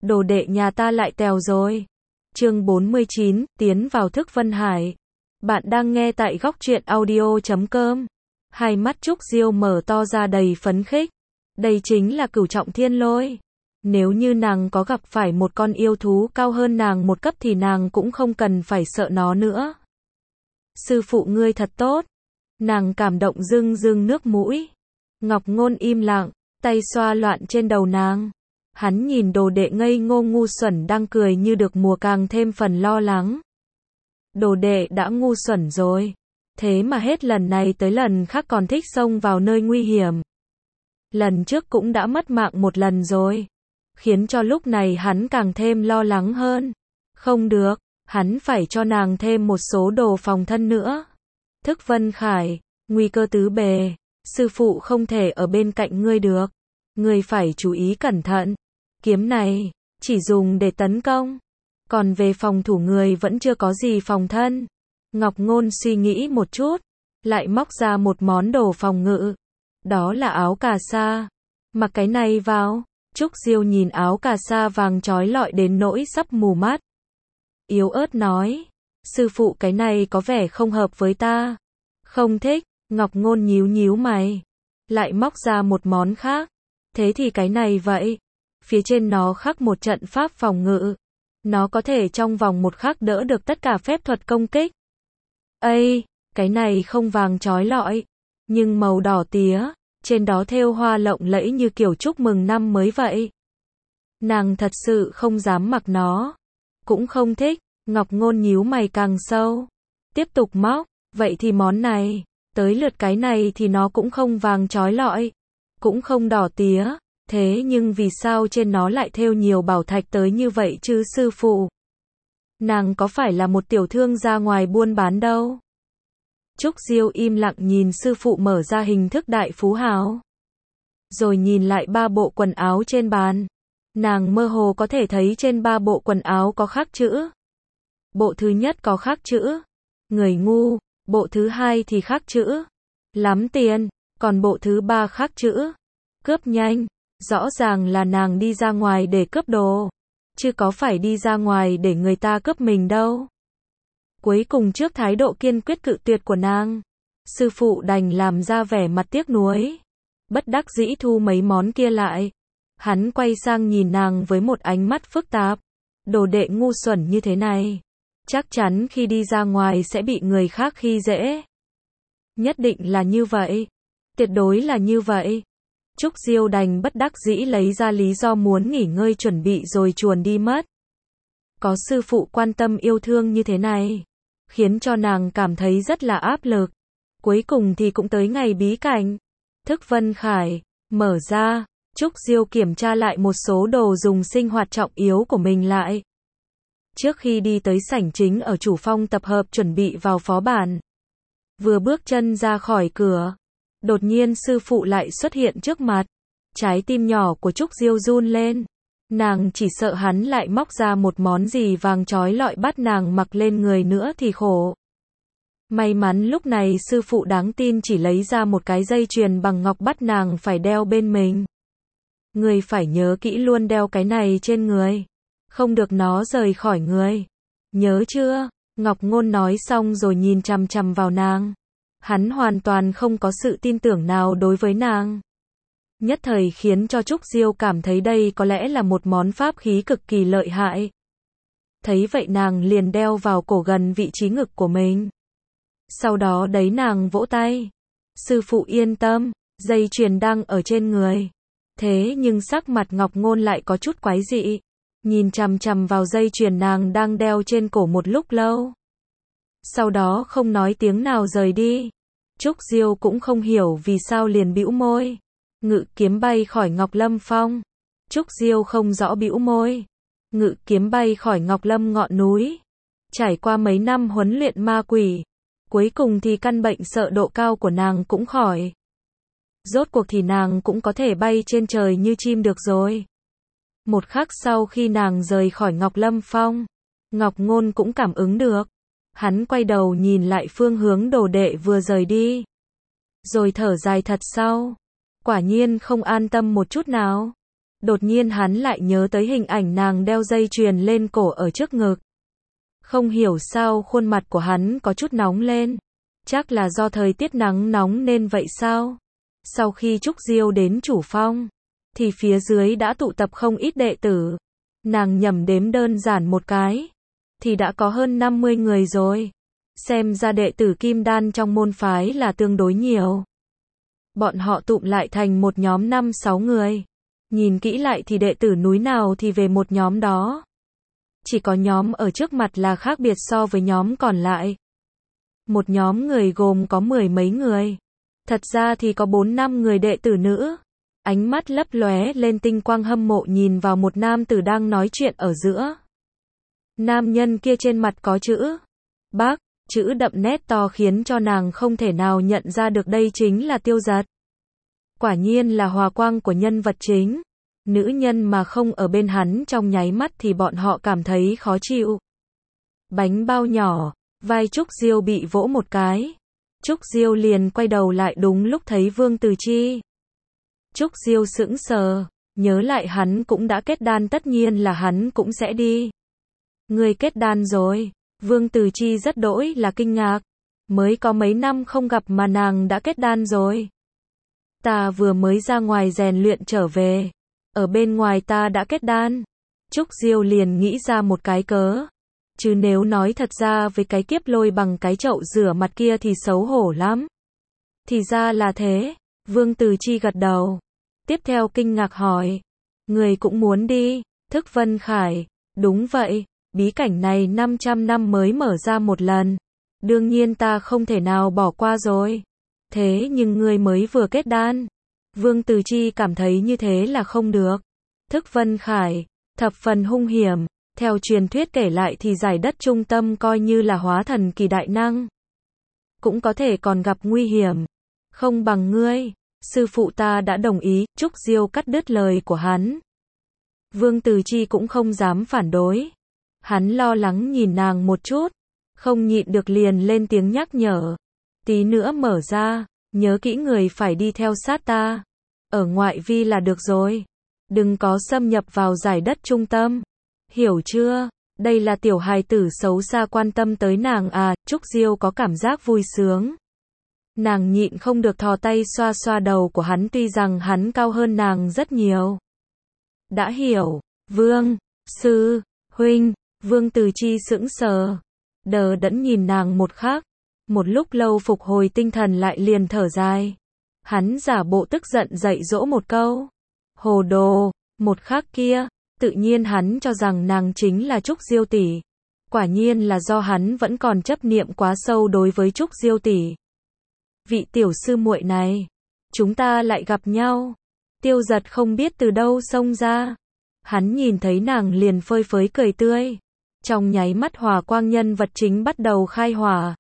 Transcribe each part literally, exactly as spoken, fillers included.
đồ đệ nhà ta lại tèo rồi. Chương bốn mươi chín, tiến vào thức Vân Hải. Bạn đang nghe tại góc truyện audio chấm com. Hai mắt Trúc Diêu mở to ra đầy phấn khích. Đây chính là Cửu Trọng Thiên Lôi. Nếu như nàng có gặp phải một con yêu thú cao hơn nàng một cấp thì nàng cũng không cần phải sợ nó nữa. Sư phụ ngươi thật tốt. Nàng cảm động rưng rưng nước mũi. Ngọc Ngôn im lặng, tay xoa loạn trên đầu nàng. Hắn nhìn đồ đệ ngây ngô ngu xuẩn đang cười như được mùa càng thêm phần lo lắng. Đồ đệ đã ngu xuẩn rồi. Thế mà hết lần này tới lần khác còn thích xông vào nơi nguy hiểm. Lần trước cũng đã mất mạng một lần rồi. Khiến cho lúc này hắn càng thêm lo lắng hơn. Không được, hắn phải cho nàng thêm một số đồ phòng thân nữa. Thức Vân Khải, nguy cơ tứ bề. Sư phụ không thể ở bên cạnh ngươi được. Ngươi phải chú ý cẩn thận. Kiếm này, chỉ dùng để tấn công. Còn về phòng thủ người vẫn chưa có gì phòng thân. Ngọc Ngôn suy nghĩ một chút. Lại móc ra một món đồ phòng ngự. Đó là áo cà sa. Mặc cái này vào. Trúc Diêu nhìn áo cà sa vàng chói lọi đến nỗi sắp mù mắt. Yếu ớt nói. Sư phụ cái này có vẻ không hợp với ta. Không thích. Ngọc Ngôn nhíu nhíu mày. Lại móc ra một món khác. Thế thì cái này vậy. Phía trên nó khắc một trận pháp phòng ngự. Nó có thể trong vòng một khắc đỡ được tất cả phép thuật công kích. Ây, cái này không vàng chói lọi. Nhưng màu đỏ tía. Trên đó thêu hoa lộng lẫy như kiểu chúc mừng năm mới vậy. Nàng thật sự không dám mặc nó. Cũng không thích. Ngọc Ngôn nhíu mày càng sâu. Tiếp tục móc. Vậy thì món này. Tới lượt cái này thì nó cũng không vàng chói lọi. Cũng không đỏ tía. Thế nhưng vì sao trên nó lại thêu nhiều bảo thạch tới như vậy chứ sư phụ? Nàng có phải là một tiểu thương ra ngoài buôn bán đâu? Trúc Diêu im lặng nhìn sư phụ mở ra hình thức đại phú hào. Rồi nhìn lại ba bộ quần áo trên bàn. Nàng mơ hồ có thể thấy trên ba bộ quần áo có khắc chữ. Bộ thứ nhất có khắc chữ người ngu, bộ thứ hai thì khắc chữ lắm tiền, còn bộ thứ ba khắc chữ cướp nhanh. Rõ ràng là nàng đi ra ngoài để cướp đồ, chứ có phải đi ra ngoài để người ta cướp mình đâu. Cuối cùng trước thái độ kiên quyết cự tuyệt của nàng, sư phụ đành làm ra vẻ mặt tiếc nuối. Bất đắc dĩ thu mấy món kia lại. Hắn quay sang nhìn nàng với một ánh mắt phức tạp. Đồ đệ ngu xuẩn như thế này, chắc chắn khi đi ra ngoài sẽ bị người khác khi dễ. Nhất định là như vậy. Tuyệt đối là như vậy. Trúc Diêu đành bất đắc dĩ lấy ra lý do muốn nghỉ ngơi chuẩn bị rồi chuồn đi mất. Có sư phụ quan tâm yêu thương như thế này, khiến cho nàng cảm thấy rất là áp lực. Cuối cùng thì cũng tới ngày bí cảnh. Thức Vân Khải, mở ra, Trúc Diêu kiểm tra lại một số đồ dùng sinh hoạt trọng yếu của mình lại. Trước khi đi tới sảnh chính ở chủ phong tập hợp chuẩn bị vào phó bản. Vừa bước chân ra khỏi cửa. Đột nhiên sư phụ lại xuất hiện trước mặt. Trái tim nhỏ của Trúc Diêu run lên. Nàng chỉ sợ hắn lại móc ra một món gì vàng chói lọi bắt nàng mặc lên người nữa thì khổ. May mắn lúc này sư phụ đáng tin chỉ lấy ra một cái dây chuyền bằng ngọc bắt nàng phải đeo bên mình. Người phải nhớ kỹ luôn đeo cái này trên người. Không được nó rời khỏi người. Nhớ chưa? Ngọc Ngôn nói xong rồi nhìn chằm chằm vào nàng. Hắn hoàn toàn không có sự tin tưởng nào đối với nàng. Nhất thời khiến cho Trúc Diêu cảm thấy đây có lẽ là một món pháp khí cực kỳ lợi hại. Thấy vậy nàng liền đeo vào cổ gần vị trí ngực của mình. Sau đó đấy nàng vỗ tay. Sư phụ yên tâm, dây chuyền đang ở trên người. Thế nhưng sắc mặt Ngọc Ngôn lại có chút quái dị. Nhìn chằm chằm vào dây chuyền nàng đang đeo trên cổ một lúc lâu. Sau đó không nói tiếng nào rời đi. Trúc Diêu cũng không hiểu vì sao liền bĩu môi. Ngự kiếm bay khỏi Ngọc Lâm Phong. Trúc Diêu không rõ bĩu môi. Ngự kiếm bay khỏi Ngọc Lâm ngọn núi. Trải qua mấy năm huấn luyện ma quỷ. Cuối cùng thì căn bệnh sợ độ cao của nàng cũng khỏi. Rốt cuộc thì nàng cũng có thể bay trên trời như chim được rồi. Một khắc sau khi nàng rời khỏi Ngọc Lâm Phong, Ngọc Ngôn cũng cảm ứng được. Hắn quay đầu nhìn lại phương hướng đồ đệ vừa rời đi. Rồi thở dài thật sâu. Quả nhiên không an tâm một chút nào. Đột nhiên hắn lại nhớ tới hình ảnh nàng đeo dây chuyền lên cổ ở trước ngực. Không hiểu sao khuôn mặt của hắn có chút nóng lên. Chắc là do thời tiết nắng nóng nên vậy sao? Sau khi Trúc Diêu đến chủ phong, thì phía dưới đã tụ tập không ít đệ tử. Nàng nhẩm đếm đơn giản một cái, thì đã có hơn năm mươi người rồi. Xem ra đệ tử kim đan trong môn phái là tương đối nhiều. Bọn họ tụm lại thành một nhóm năm sáu người. Nhìn kỹ lại thì đệ tử núi nào thì về một nhóm đó. Chỉ có nhóm ở trước mặt là khác biệt so với nhóm còn lại. Một nhóm người gồm có mười mấy người. Thật ra thì có bốn năm người đệ tử nữ. Ánh mắt lấp lóe lên tinh quang hâm mộ nhìn vào một nam tử đang nói chuyện ở giữa. Nam nhân kia trên mặt có chữ Bác, chữ đậm nét to khiến cho nàng không thể nào nhận ra được đây chính là Tiêu Dật. Quả nhiên là hòa quang của nhân vật chính. Nữ nhân mà không ở bên hắn trong nháy mắt thì bọn họ cảm thấy khó chịu. Bánh bao nhỏ, vai Trúc Diêu bị vỗ một cái. Trúc Diêu liền quay đầu lại đúng lúc thấy Vương Từ Chi. Trúc Diêu sững sờ, nhớ lại hắn cũng đã kết đan, tất nhiên là hắn cũng sẽ đi. Người kết đan rồi? Vương Từ Chi rất đỗi là kinh ngạc. Mới có mấy năm không gặp mà nàng đã kết đan rồi. Ta vừa mới ra ngoài rèn luyện trở về. Ở bên ngoài ta đã kết đan. Trúc Diêu liền nghĩ ra một cái cớ. Chứ nếu nói thật ra với cái kiếp lôi bằng cái chậu rửa mặt kia thì xấu hổ lắm. Thì ra là thế. Vương Từ Chi gật đầu. Tiếp theo kinh ngạc hỏi. Người cũng muốn đi? Thức Vân Khải. Đúng vậy. Bí cảnh này năm trăm năm mới mở ra một lần. Đương nhiên ta không thể nào bỏ qua rồi. Thế nhưng người mới vừa kết đan. Vương Từ Chi cảm thấy như thế là không được. Thức Vân Khải, thập phần hung hiểm. Theo truyền thuyết kể lại thì giải đất trung tâm coi như là hóa thần kỳ đại năng. Cũng có thể còn gặp nguy hiểm. Không bằng ngươi. Sư phụ ta đã đồng ý. Trúc Diêu cắt đứt lời của hắn. Vương Từ Chi cũng không dám phản đối. Hắn lo lắng nhìn nàng một chút. Không nhịn được liền lên tiếng nhắc nhở. Tí nữa mở ra. Nhớ kỹ người phải đi theo sát ta. Ở ngoại vi là được rồi. Đừng có xâm nhập vào giải đất trung tâm. Hiểu chưa? Đây là tiểu hài tử xấu xa quan tâm tới nàng à. Trúc Diêu có cảm giác vui sướng. Nàng nhịn không được thò tay xoa xoa đầu của hắn, tuy rằng hắn cao hơn nàng rất nhiều. Đã hiểu. Vương, sư, huynh. Vương Từ Chi sững sờ. Đờ đẫn nhìn nàng một khắc. Một lúc lâu phục hồi tinh thần lại liền thở dài. Hắn giả bộ tức giận dạy dỗ một câu. Hồ đồ. Một khắc kia, tự nhiên hắn cho rằng nàng chính là Trúc Diêu tỷ. Quả nhiên là do hắn vẫn còn chấp niệm quá sâu đối với Trúc Diêu tỷ. Vị tiểu sư muội này, chúng ta lại gặp nhau. Tiêu Dật không biết từ đâu xông ra. Hắn nhìn thấy nàng liền phơi phới cười tươi. Trong nháy mắt hòa quang nhân vật chính bắt đầu khai hỏa.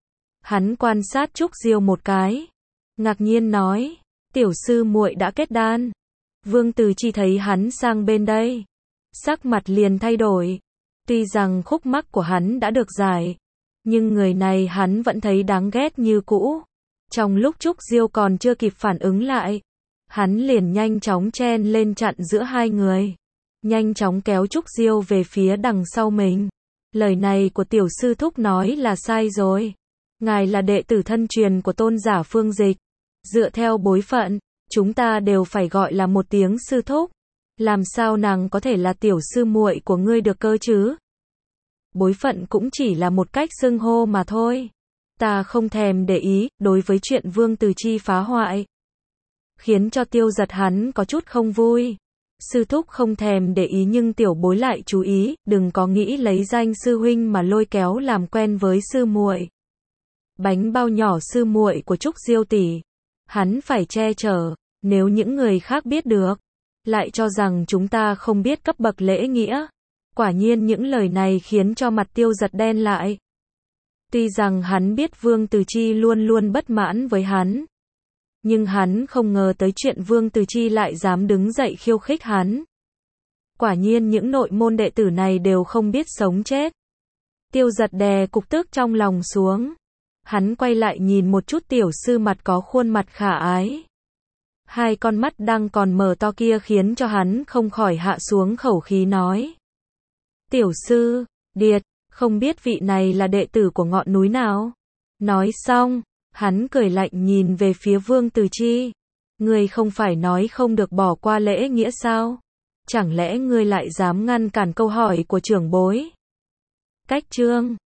Hắn quan sát Trúc Diêu một cái. Ngạc nhiên nói, tiểu sư muội đã kết đan. Vương Từ Chi thấy hắn sang bên đây. Sắc mặt liền thay đổi. Tuy rằng khúc mắc của hắn đã được giải. Nhưng người này hắn vẫn thấy đáng ghét như cũ. Trong lúc Trúc Diêu còn chưa kịp phản ứng lại. Hắn liền nhanh chóng chen lên chặn giữa hai người. Nhanh chóng kéo Trúc Diêu về phía đằng sau mình. Lời này của tiểu sư thúc nói là sai rồi. Ngài là đệ tử thân truyền của tôn giả Phương Dịch. Dựa theo bối phận, chúng ta đều phải gọi là một tiếng sư thúc. Làm sao nàng có thể là tiểu sư muội của ngươi được cơ chứ? Bối phận cũng chỉ là một cách xưng hô mà thôi. Ta không thèm để ý, đối với chuyện Vương Từ Chi phá hoại. Khiến cho Tiêu Dật hắn có chút không vui. Sư thúc không thèm để ý nhưng tiểu bối lại chú ý, đừng có nghĩ lấy danh sư huynh mà lôi kéo làm quen với sư muội. Bánh bao nhỏ sư muội của Trúc Diêu tỷ. Hắn phải che chở, nếu những người khác biết được, lại cho rằng chúng ta không biết cấp bậc lễ nghĩa. Quả nhiên những lời này khiến cho mặt Tiêu Dật đen lại. Tuy rằng hắn biết Vương Từ Chi luôn luôn bất mãn với hắn. Nhưng hắn không ngờ tới chuyện Vương Từ Chi lại dám đứng dậy khiêu khích hắn. Quả nhiên những nội môn đệ tử này đều không biết sống chết. Tiêu Dật đè cục tức trong lòng xuống. Hắn quay lại nhìn một chút tiểu sư mặt có khuôn mặt khả ái. Hai con mắt đang còn mở to kia khiến cho hắn không khỏi hạ xuống khẩu khí nói. Tiểu sư, Điệt, không biết vị này là đệ tử của ngọn núi nào? Nói xong, hắn cười lạnh nhìn về phía Vương Từ Chi. Ngươi không phải nói không được bỏ qua lễ nghĩa sao? Chẳng lẽ ngươi lại dám ngăn cản câu hỏi của trưởng bối? Cách chương